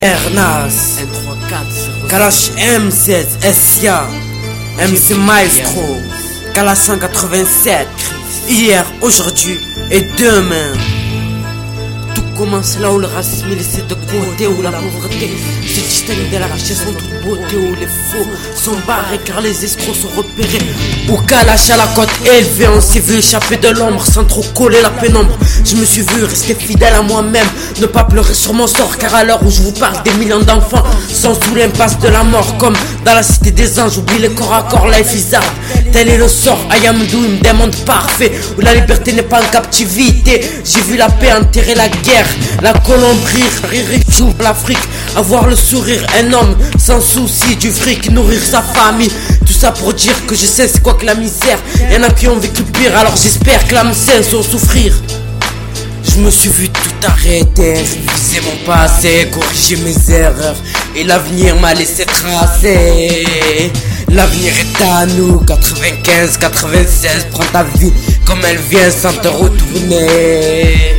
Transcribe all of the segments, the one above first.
Ernaz, Kalash M16, SIA, MC Maestro, Kalash 187, hier, aujourd'hui et demain. Tout commence là où le racisme est laissé de côté, où la pauvreté se distingue de la richesse en toute beauté, où les faux sont barrés car les escrocs sont repérés. Où Kalash à la côte élevée, on s'est vu échapper de l'ombre sans trop coller la pénombre. Je me suis vu rester fidèle à moi-même, ne pas pleurer sur mon sort, car à l'heure où je vous parle, des millions d'enfants sont sous l'impasse de la mort. Comme dans la cité des anges, oublie les corps à corps, life is hard. Tel est le sort, I am doing, des mondes parfaits où la liberté n'est pas en captivité. J'ai vu la paix enterrer la guerre, la colombrie, rire sous l'Afrique, avoir le sourire, un homme sans souci du fric, nourrir sa famille. Tout ça pour dire que je sais c'est quoi que la misère. Y'en a qui ont vécu pire, alors j'espère que l'âme saine sans souffrir. Je me suis vu tout arrêter, réviser mon passé, corriger mes erreurs, et l'avenir m'a laissé tracer. L'avenir est à nous, 95, 96, prends ta vie comme elle vient sans te retourner.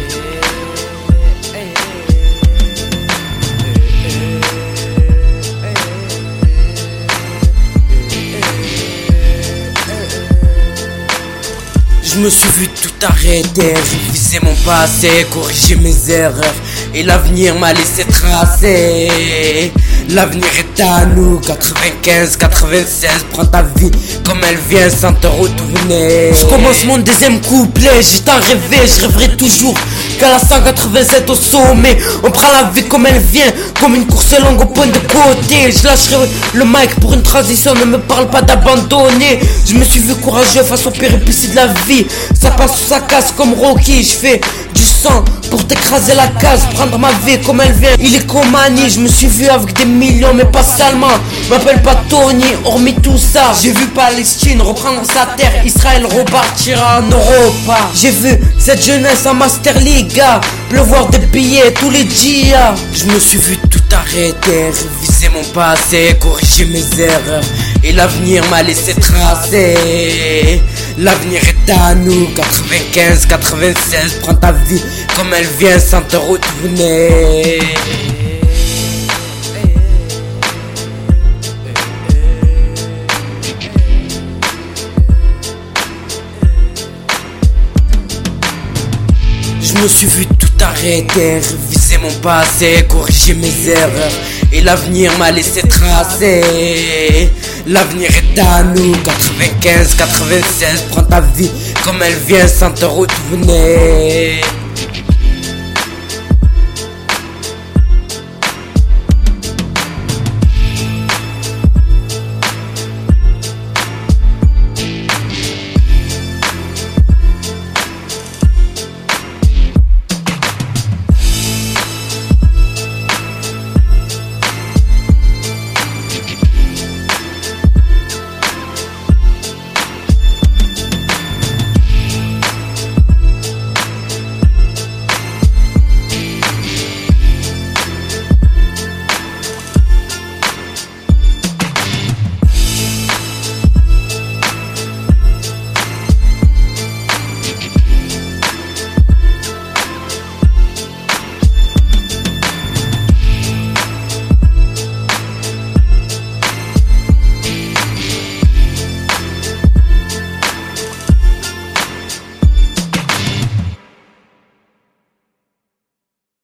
Je me suis vu tout arrêter, réviser mon passé, corriger mes erreurs, et l'avenir m'a laissé tracer. L'avenir est à nous, 95, 96, prends ta vie comme elle vient sans te retourner. Je commence mon deuxième couplet, j'ai tant rêvé, je rêverai toujours qu'à la 187 au sommet. On prend la vie comme elle vient, comme une course longue au point de côté. Je lâcherai le mic pour une transition, ne me parle pas d'abandonner. Je me suis vu courageux face aux péripéties de la vie. Ça passe ou ça casse comme Rocky, je fais du sang pour t'écraser la case, prendre ma vie comme elle vient. Il est comme Annie, je me suis vu avec des millions mais pas seulement. M'appelle pas Tony, hormis tout ça. J'ai vu Palestine reprendre sa terre, Israël repartira en Europe. J'ai vu cette jeunesse en Master League pleuvoir des billets tous les dias. Je me suis vu tout arrêter, réviser mon passé, corriger mes erreurs, et l'avenir m'a laissé tracer. L'avenir est à nous, 95, 96, prends ta vie comme elle vient sans te retourner. Je me suis vu tout arrêter, réviser mon passé, corriger mes erreurs, et l'avenir m'a laissé tracer. L'avenir est à nous, 95, 96, prends ta vie comme elle vient sans te retourner.